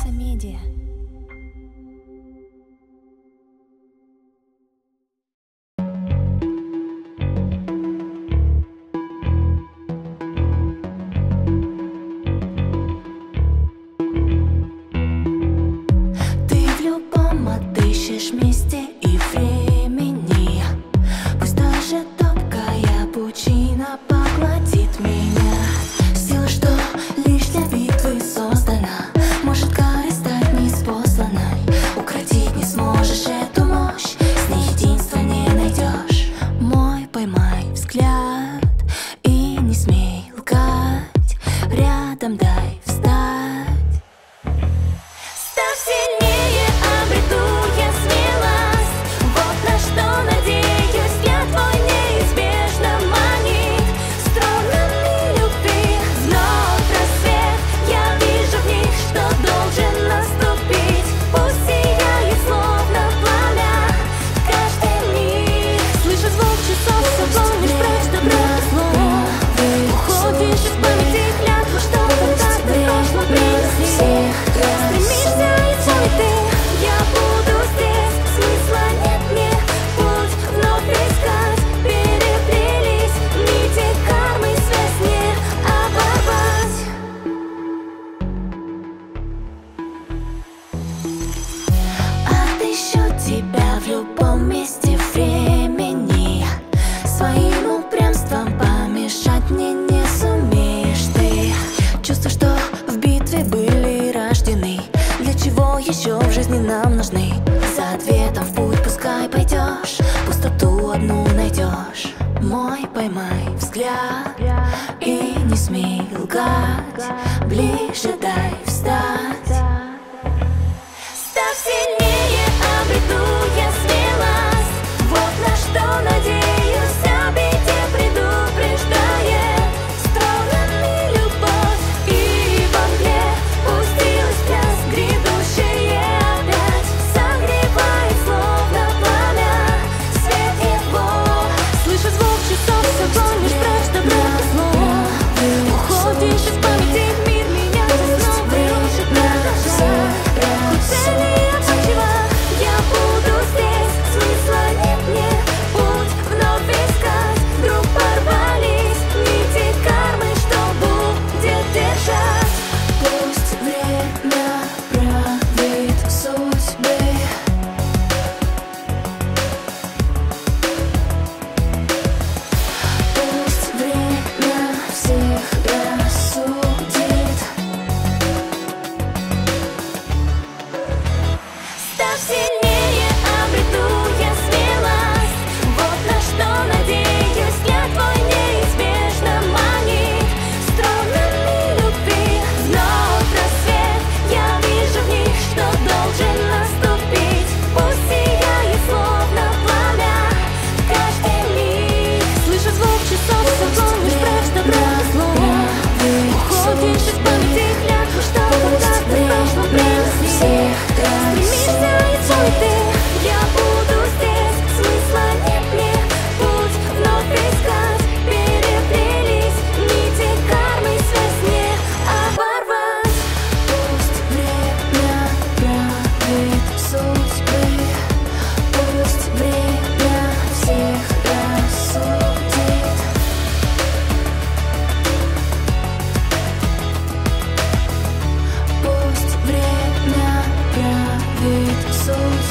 Медиа. Ты в любом отыщешь месте и времени. Пусть даже топкая пучина поглотит меня. Сила, что лишь для битвы создана, может карой стать неспосланной. Укротить не сможешь эту мощь, с ней единства не найдешь. Мой поймай взгляд и не смей лгать. Рядом дай встать. Став сильнее, обрету я смелость. Вот на что надеюсь, я твой неизбежно манит струнами любви. Вновь рассвет, я вижу в них, что должен наступить. Пусть сияет словно пламя каждый миг. Слышу звук часов, гонишь прочь добро и зло. Уходишь из памяти клятву, что когда-то прошло прежде. Стремишься и твой ты, я буду здесь. Смысла нет мне путь вновь искать. Переплелись нити кармы, связь не оборвать. Отыщу тебя в любом месте времени. Своим упрямством помешать мне не сумеешь ты. Чувства, что в битве были рождены, для чего еще в жизни нам нужны? За ответом в путь пускай пойдешь, пустоту одну найдешь. Мой поймай взгляд и не смей лгать. Ближе дай встать. Став сильнее, обрету я смелость. Вот на что надеюсь, о беде предупреждает струнами любовь. И во мгле пустилась пляс, грядущее опять согревает словно пламя свет его. Слышу звук часов, все гонишь прочь добро и зло. Уходишь из памяти в мир, меня ты снова рушит на глазах. Цели обманчиво, я буду здесь. Смысла нет мне путь вновь искать. Вдруг порвались нити кармы, что будет держать. Пусть время правит судьбы. Пусть время всех рассудит. Став сильнее, обрету я смелость. Вот на что надеюсь, я твой неизбежно манит струнами любви. Вновь рассвет, я вижу в них, что должен наступить. Пусть сияет словно пламя каждый миг. Слышу звук часов, все гонишь прочь добро и зло. Уходишь из памяти клятву, что когда-то прошло прежде. Стремишься и твой ты, я буду здесь. Смысла нет мне путь вновь искать. Переплелись нити кармы, связь не оборвать. Пусть время правит судьбы. Пусть время всех рассудит. Пусть время правит судьбы.